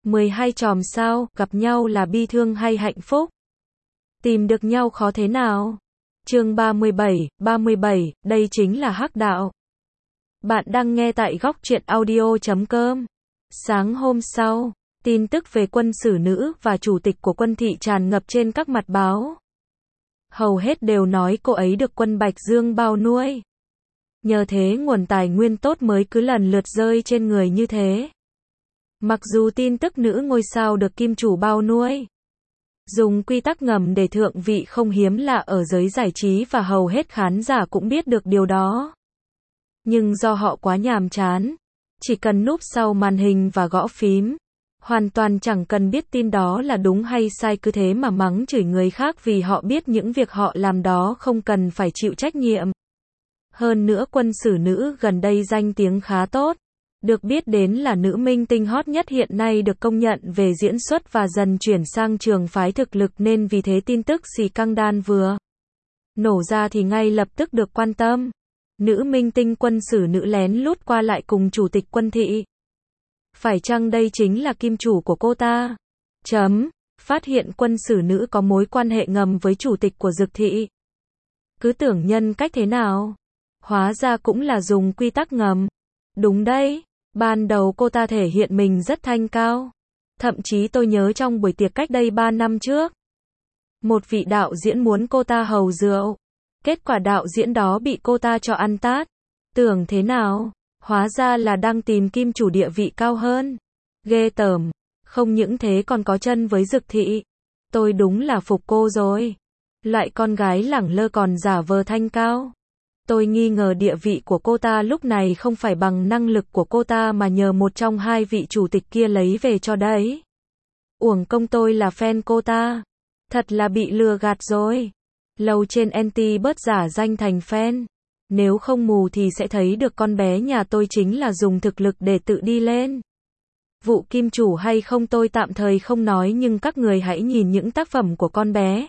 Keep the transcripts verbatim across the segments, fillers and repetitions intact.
mười hai chòm sao, gặp nhau là bi thương hay hạnh phúc? Tìm được nhau khó thế nào? Chương ba mươi bảy, ba mươi bảy, đây chính là hắc đạo. Bạn đang nghe tại góc truyện audio chấm com. Sáng hôm sau, tin tức về quân sử nữ và chủ tịch của quân thị tràn ngập trên các mặt báo. Hầu hết đều nói cô ấy được quân Bạch Dương bao nuôi. Nhờ thế nguồn tài nguyên tốt mới cứ lần lượt rơi trên người như thế. Mặc dù tin tức nữ ngôi sao được kim chủ bao nuôi, dùng quy tắc ngầm để thượng vị không hiếm lạ ở giới giải trí và hầu hết khán giả cũng biết được điều đó. Nhưng do họ quá nhàm chán, chỉ cần núp sau màn hình và gõ phím, hoàn toàn chẳng cần biết tin đó là đúng hay sai, cứ thế mà mắng chửi người khác vì họ biết những việc họ làm đó không cần phải chịu trách nhiệm. Hơn nữa quân sử nữ gần đây danh tiếng khá tốt. Được biết đến là nữ minh tinh hot nhất hiện nay, được công nhận về diễn xuất và dần chuyển sang trường phái thực lực, nên vì thế tin tức scandal vừa nổ ra thì ngay lập tức được quan tâm. Nữ minh tinh quân sử nữ lén lút qua lại cùng chủ tịch quân thị. Phải chăng đây chính là kim chủ của cô ta? Chấm. Phát hiện quân sử nữ có mối quan hệ ngầm với chủ tịch của Dực thị. Cứ tưởng nhân cách thế nào? Hóa ra cũng là dùng quy tắc ngầm. Đúng đấy. Ban đầu cô ta thể hiện mình rất thanh cao. Thậm chí tôi nhớ trong buổi tiệc cách đây ba năm trước, một vị đạo diễn muốn cô ta hầu rượu. Kết quả đạo diễn đó bị cô ta cho ăn tát. Tưởng thế nào? Hóa ra là đang tìm kim chủ địa vị cao hơn. Ghê tởm. Không những thế còn có chân với Dực thị. Tôi đúng là phục cô rồi. Loại con gái lẳng lơ còn giả vờ thanh cao. Tôi nghi ngờ địa vị của cô ta lúc này không phải bằng năng lực của cô ta mà nhờ một trong hai vị chủ tịch kia lấy về cho đấy. Uổng công tôi là fan cô ta. Thật là bị lừa gạt rồi. Lâu trên anti bớt giả danh thành fan. Nếu không mù thì sẽ thấy được con bé nhà tôi chính là dùng thực lực để tự đi lên. Vụ kim chủ hay không tôi tạm thời không nói, nhưng các người hãy nhìn những tác phẩm của con bé.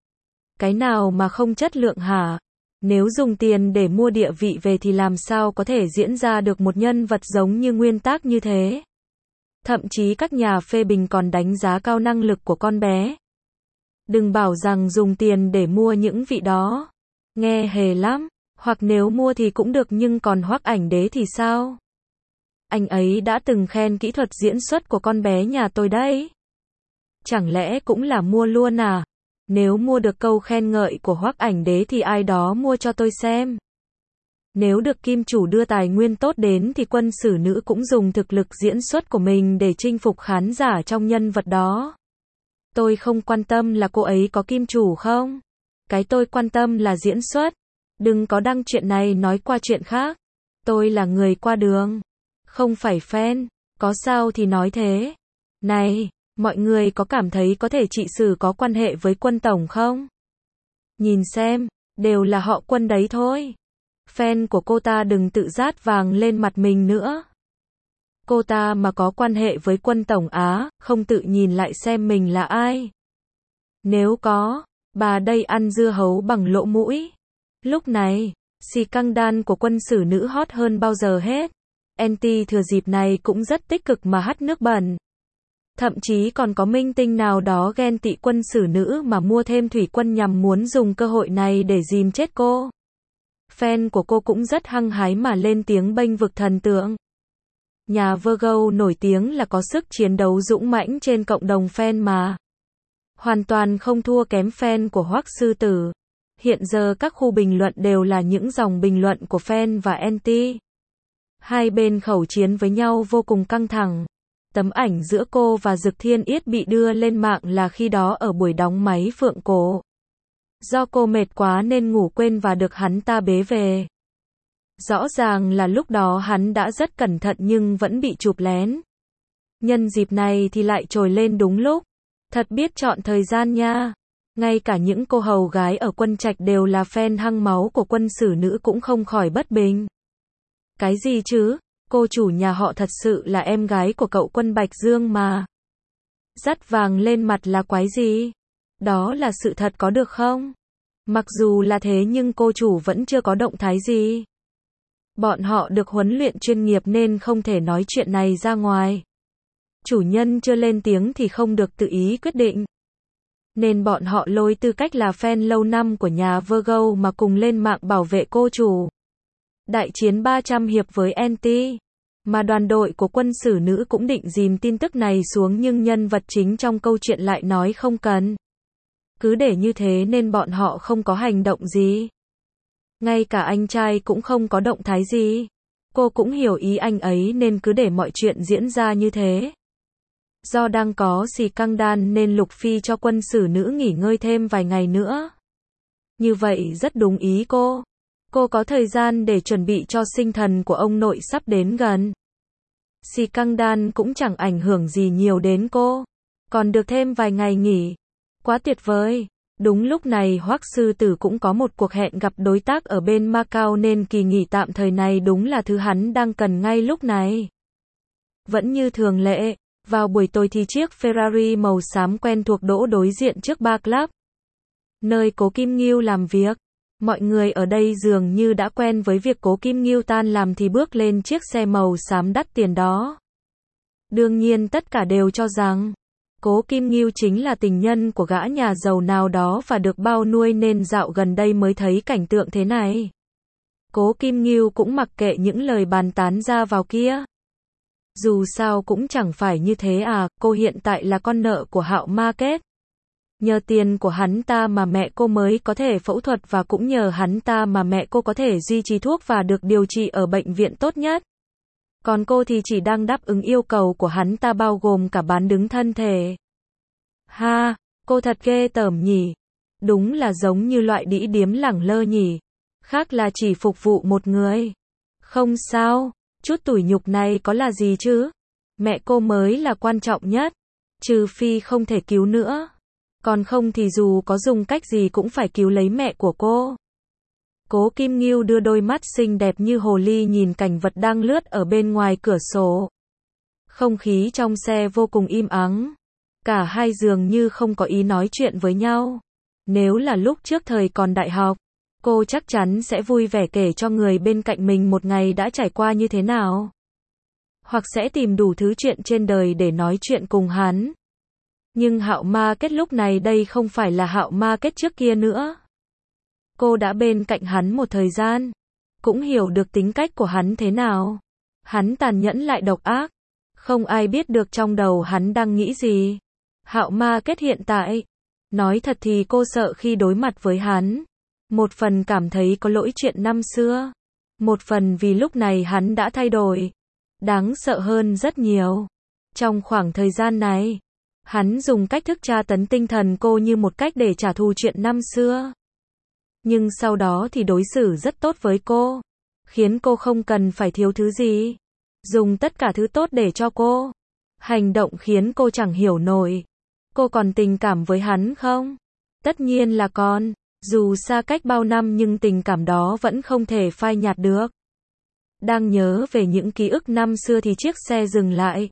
Cái nào mà không chất lượng hả? Nếu dùng tiền để mua địa vị về thì làm sao có thể diễn ra được một nhân vật giống như nguyên tác như thế? Thậm chí các nhà phê bình còn đánh giá cao năng lực của con bé. Đừng bảo rằng dùng tiền để mua những vị đó. Nghe hề lắm. Hoặc nếu mua thì cũng được, nhưng còn Hoắc Ảnh Đế thì sao? Anh ấy đã từng khen kỹ thuật diễn xuất của con bé nhà tôi đấy. Chẳng lẽ cũng là mua luôn à? Nếu mua được câu khen ngợi của Hoắc Ảnh Đế thì ai đó mua cho tôi xem. Nếu được kim chủ đưa tài nguyên tốt đến thì quân sử nữ cũng dùng thực lực diễn xuất của mình để chinh phục khán giả trong nhân vật đó. Tôi không quan tâm là cô ấy có kim chủ không. Cái tôi quan tâm là diễn xuất. Đừng có đăng chuyện này nói qua chuyện khác. Tôi là người qua đường, không phải fan. Có sao thì nói thế. Này, mọi người có cảm thấy có thể chị Sử có quan hệ với quân tổng không? Nhìn xem, đều là họ quân đấy thôi. Fan của cô ta đừng tự rát vàng lên mặt mình nữa. Cô ta mà có quan hệ với quân tổng Á, không tự nhìn lại xem mình là ai. Nếu có, bà đây ăn dưa hấu bằng lỗ mũi. Lúc này, scandal của quân sử nữ hot hơn bao giờ hết. Anti thừa dịp này cũng rất tích cực mà hắt nước bẩn. Thậm chí còn có minh tinh nào đó ghen tị quân sử nữ mà mua thêm thủy quân nhằm muốn dùng cơ hội này để dìm chết cô. Fan của cô cũng rất hăng hái mà lên tiếng bênh vực thần tượng. Nhà Virgo nổi tiếng là có sức chiến đấu dũng mãnh trên cộng đồng fan mà. Hoàn toàn không thua kém fan của Hoắc Sư Tử. Hiện giờ các khu bình luận đều là những dòng bình luận của fan và anti. Hai bên khẩu chiến với nhau vô cùng căng thẳng. Tấm ảnh giữa cô và Dực Thiên Yết bị đưa lên mạng là khi đó ở buổi đóng máy Phượng Cổ. Do cô mệt quá nên ngủ quên và được hắn ta bế về. Rõ ràng là lúc đó hắn đã rất cẩn thận nhưng vẫn bị chụp lén. Nhân dịp này thì lại trồi lên đúng lúc. Thật biết chọn thời gian nha. Ngay cả những cô hầu gái ở quân trạch đều là fan hăng máu của quân sử nữ cũng không khỏi bất bình. Cái gì chứ? Cô chủ nhà họ thật sự là em gái của cậu quân Bạch Dương mà. Dắt vàng lên mặt là quái gì? Đó là sự thật có được không? Mặc dù là thế nhưng cô chủ vẫn chưa có động thái gì. Bọn họ được huấn luyện chuyên nghiệp nên không thể nói chuyện này ra ngoài. Chủ nhân chưa lên tiếng thì không được tự ý quyết định. Nên bọn họ lôi tư cách là fan lâu năm của nhà Virgo mà cùng lên mạng bảo vệ cô chủ. Đại chiến ba trăm hiệp với en tê. Mà đoàn đội của quân sử nữ cũng định dìm tin tức này xuống nhưng nhân vật chính trong câu chuyện lại nói không cần. Cứ để như thế nên bọn họ không có hành động gì. Ngay cả anh trai cũng không có động thái gì. Cô cũng hiểu ý anh ấy nên cứ để mọi chuyện diễn ra như thế. Do đang có xì căng đan nên Lục Phi cho quân sử nữ nghỉ ngơi thêm vài ngày nữa. Như vậy rất đúng ý cô. Cô có thời gian để chuẩn bị cho sinh thần của ông nội sắp đến gần. Xì căng đan cũng chẳng ảnh hưởng gì nhiều đến cô. Còn được thêm vài ngày nghỉ. Quá tuyệt vời. Đúng lúc này Hoắc Sư Tử cũng có một cuộc hẹn gặp đối tác ở bên Macau nên kỳ nghỉ tạm thời này đúng là thứ hắn đang cần ngay lúc này. Vẫn như thường lệ, vào buổi tối thì chiếc Ferrari màu xám quen thuộc đỗ đối diện trước bar club. Nơi Cố Kim Ngưu làm việc. Mọi người ở đây dường như đã quen với việc Cố Kim Ngưu tan làm thì bước lên chiếc xe màu xám đắt tiền đó. Đương nhiên tất cả đều cho rằng Cố Kim Ngưu chính là tình nhân của gã nhà giàu nào đó và được bao nuôi nên dạo gần đây mới thấy cảnh tượng thế này. Cố Kim Ngưu cũng mặc kệ những lời bàn tán ra vào kia. Dù sao cũng chẳng phải như thế à, cô hiện tại là con nợ của Hạo Market. Nhờ tiền của hắn ta mà mẹ cô mới có thể phẫu thuật và cũng nhờ hắn ta mà mẹ cô có thể duy trì thuốc và được điều trị ở bệnh viện tốt nhất. Còn cô thì chỉ đang đáp ứng yêu cầu của hắn ta bao gồm cả bán đứng thân thể. Ha, cô thật ghê tởm nhỉ. Đúng là giống như loại đĩ điếm lẳng lơ nhỉ. Khác là chỉ phục vụ một người. Không sao, chút tủi nhục này có là gì chứ. Mẹ cô mới là quan trọng nhất. Trừ phi không thể cứu nữa. Còn không thì dù có dùng cách gì cũng phải cứu lấy mẹ của cô. Cố Kim Ngưu đưa đôi mắt xinh đẹp như hồ ly nhìn cảnh vật đang lướt ở bên ngoài cửa sổ. Không khí trong xe vô cùng im ắng. Cả hai dường như không có ý nói chuyện với nhau. Nếu là lúc trước thời còn đại học, cô chắc chắn sẽ vui vẻ kể cho người bên cạnh mình một ngày đã trải qua như thế nào. Hoặc sẽ tìm đủ thứ chuyện trên đời để nói chuyện cùng hắn. Nhưng Hạo Market lúc này đây không phải là Hạo Market trước kia nữa. Cô đã bên cạnh hắn một thời gian, cũng hiểu được tính cách của hắn thế nào. Hắn tàn nhẫn lại độc ác, không ai biết được trong đầu hắn đang nghĩ gì. Hạo Market hiện tại, nói thật thì cô sợ khi đối mặt với hắn. Một phần cảm thấy có lỗi chuyện năm xưa, một phần vì lúc này hắn đã thay đổi, đáng sợ hơn rất nhiều. Trong khoảng thời gian này, hắn dùng cách thức tra tấn tinh thần cô như một cách để trả thù chuyện năm xưa. Nhưng sau đó thì đối xử rất tốt với cô, khiến cô không cần phải thiếu thứ gì. Dùng tất cả thứ tốt để cho cô. Hành động khiến cô chẳng hiểu nổi. Cô còn tình cảm với hắn không? Tất nhiên là còn. Dù xa cách bao năm nhưng tình cảm đó vẫn không thể phai nhạt được. Đang nhớ về những ký ức năm xưa thì chiếc xe dừng lại.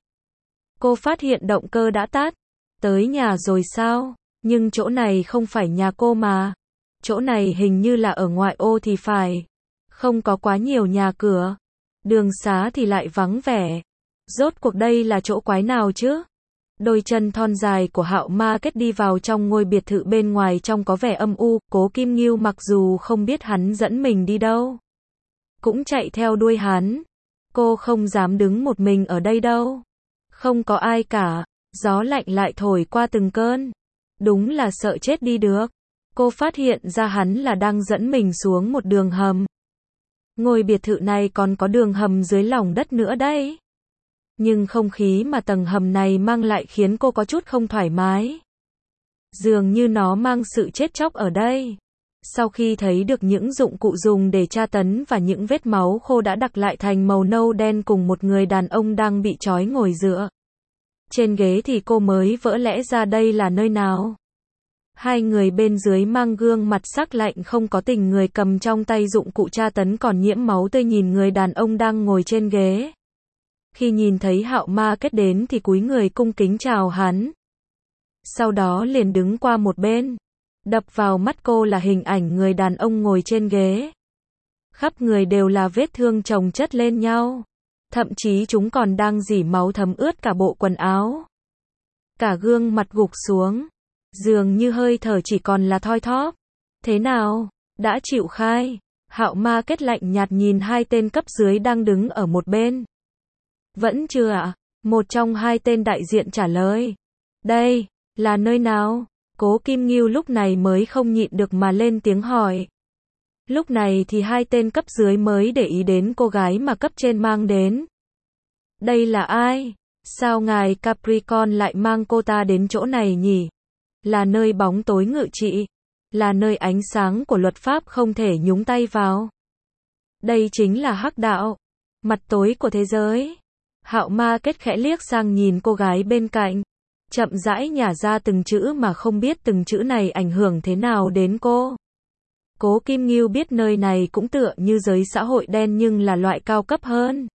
Cô phát hiện động cơ đã tắt. Tới nhà rồi sao? Nhưng chỗ này không phải nhà cô mà. Chỗ này hình như là ở ngoại ô thì phải. Không có quá nhiều nhà cửa. Đường xá thì lại vắng vẻ. Rốt cuộc đây là chỗ quái nào chứ? Đôi chân thon dài của Hạo Market đi vào trong ngôi biệt thự bên ngoài trông có vẻ âm u. Cố Kim Ngưu mặc dù không biết hắn dẫn mình đi đâu, cũng chạy theo đuôi hắn. Cô không dám đứng một mình ở đây đâu. Không có ai cả. Gió lạnh lại thổi qua từng cơn. Đúng là sợ chết đi được. Cô phát hiện ra hắn là đang dẫn mình xuống một đường hầm. Ngôi biệt thự này còn có đường hầm dưới lòng đất nữa đấy. Nhưng không khí mà tầng hầm này mang lại khiến cô có chút không thoải mái. Dường như nó mang sự chết chóc ở đây. Sau khi thấy được những dụng cụ dùng để tra tấn và những vết máu khô đã đặc lại thành màu nâu đen cùng một người đàn ông đang bị trói ngồi dựa trên ghế thì cô mới vỡ lẽ ra đây là nơi nào. Hai người bên dưới mang gương mặt sắc lạnh không có tình, người cầm trong tay dụng cụ tra tấn còn nhiễm máu tươi nhìn người đàn ông đang ngồi trên ghế. Khi nhìn thấy Hạo Market đến thì cúi người cung kính chào hắn. Sau đó liền đứng qua một bên. Đập vào mắt cô là hình ảnh người đàn ông ngồi trên ghế. Khắp người đều là vết thương chồng chất lên nhau. Thậm chí chúng còn đang rỉ máu thấm ướt cả bộ quần áo. Cả gương mặt gục xuống. Dường như hơi thở chỉ còn là thoi thóp. Thế nào? Đã chịu khai? Hạo Ma Kết lạnh nhạt nhìn hai tên cấp dưới đang đứng ở một bên. Vẫn chưa ạ? Một trong hai tên đại diện trả lời. Đây, là nơi nào? Cố Kim Ngưu lúc này mới không nhịn được mà lên tiếng hỏi. Lúc này thì hai tên cấp dưới mới để ý đến cô gái mà cấp trên mang đến. Đây là ai? Sao ngài Capricorn lại mang cô ta đến chỗ này nhỉ? Là nơi bóng tối ngự trị. Là nơi ánh sáng của luật pháp không thể nhúng tay vào. Đây chính là hắc đạo. Mặt tối của thế giới. Hạo Ma Kết khẽ liếc sang nhìn cô gái bên cạnh. Chậm rãi nhả ra từng chữ mà không biết từng chữ này ảnh hưởng thế nào đến cô. Cố Kim Ngưu biết nơi này cũng tựa như giới xã hội đen nhưng là loại cao cấp hơn.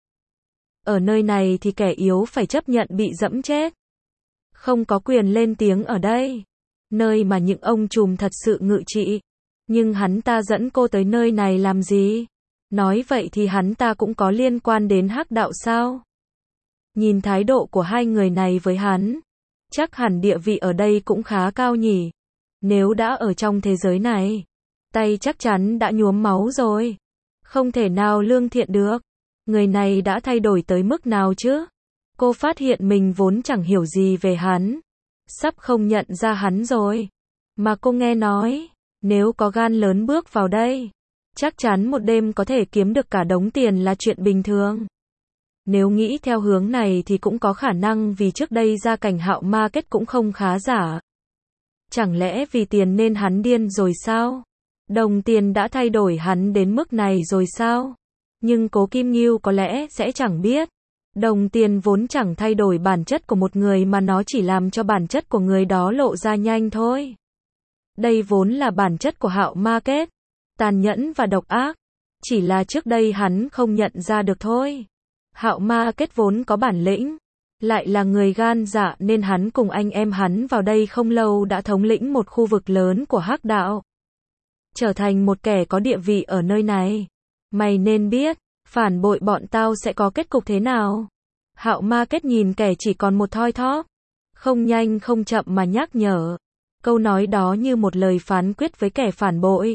Ở nơi này thì kẻ yếu phải chấp nhận bị dẫm chết. Không có quyền lên tiếng ở đây. Nơi mà những ông trùm thật sự ngự trị. Nhưng hắn ta dẫn cô tới nơi này làm gì? Nói vậy thì hắn ta cũng có liên quan đến hắc đạo sao? Nhìn thái độ của hai người này với hắn, chắc hẳn địa vị ở đây cũng khá cao nhỉ. Nếu đã ở trong thế giới này, tay chắc chắn đã nhuốm máu rồi. Không thể nào lương thiện được. Người này đã thay đổi tới mức nào chứ? Cô phát hiện mình vốn chẳng hiểu gì về hắn. Sắp không nhận ra hắn rồi. Mà cô nghe nói, nếu có gan lớn bước vào đây, chắc chắn một đêm có thể kiếm được cả đống tiền là chuyện bình thường. Nếu nghĩ theo hướng này thì cũng có khả năng vì trước đây gia cảnh Hạo Ma Kết cũng không khá giả. Chẳng lẽ vì tiền nên hắn điên rồi sao? Đồng tiền đã thay đổi hắn đến mức này rồi sao? Nhưng Cố Kim Ngưu có lẽ sẽ chẳng biết. Đồng tiền vốn chẳng thay đổi bản chất của một người mà nó chỉ làm cho bản chất của người đó lộ ra nhanh thôi. Đây vốn là bản chất của Hạo Ma Kết. Tàn nhẫn và độc ác. Chỉ là trước đây hắn không nhận ra được thôi. Hạo Ma Kết vốn có bản lĩnh. Lại là người gan dạ nên hắn cùng anh em hắn vào đây không lâu đã thống lĩnh một khu vực lớn của hắc đạo. Trở thành một kẻ có địa vị ở nơi này. Mày nên biết, phản bội bọn tao sẽ có kết cục thế nào. Hạo Ma Kết nhìn kẻ chỉ còn một thoi thóp. Không nhanh không chậm mà nhắc nhở. Câu nói đó như một lời phán quyết với kẻ phản bội.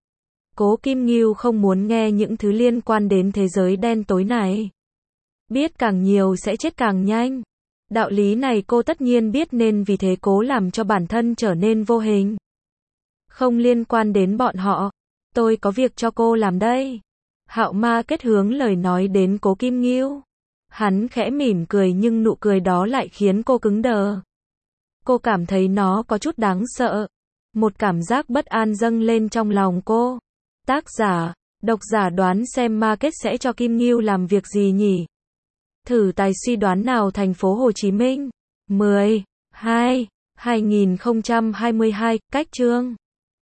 Cố Kim Ngưu không muốn nghe những thứ liên quan đến thế giới đen tối này. Biết càng nhiều sẽ chết càng nhanh. Đạo lý này cô tất nhiên biết nên vì thế cố làm cho bản thân trở nên vô hình. Không liên quan đến bọn họ. Tôi có việc cho cô làm đây. Hạo Ma Kết hướng lời nói đến Cố Kim Ngưu. Hắn khẽ mỉm cười nhưng nụ cười đó lại khiến cô cứng đờ. Cô cảm thấy nó có chút đáng sợ. Một cảm giác bất an dâng lên trong lòng cô. Tác giả, độc giả đoán xem Ma Kết sẽ cho Kim Ngưu làm việc gì nhỉ? Thử tài suy đoán nào. Thành phố Hồ Chí Minh. mười, hai, hai nghìn không trăm hai mươi hai, cách chương.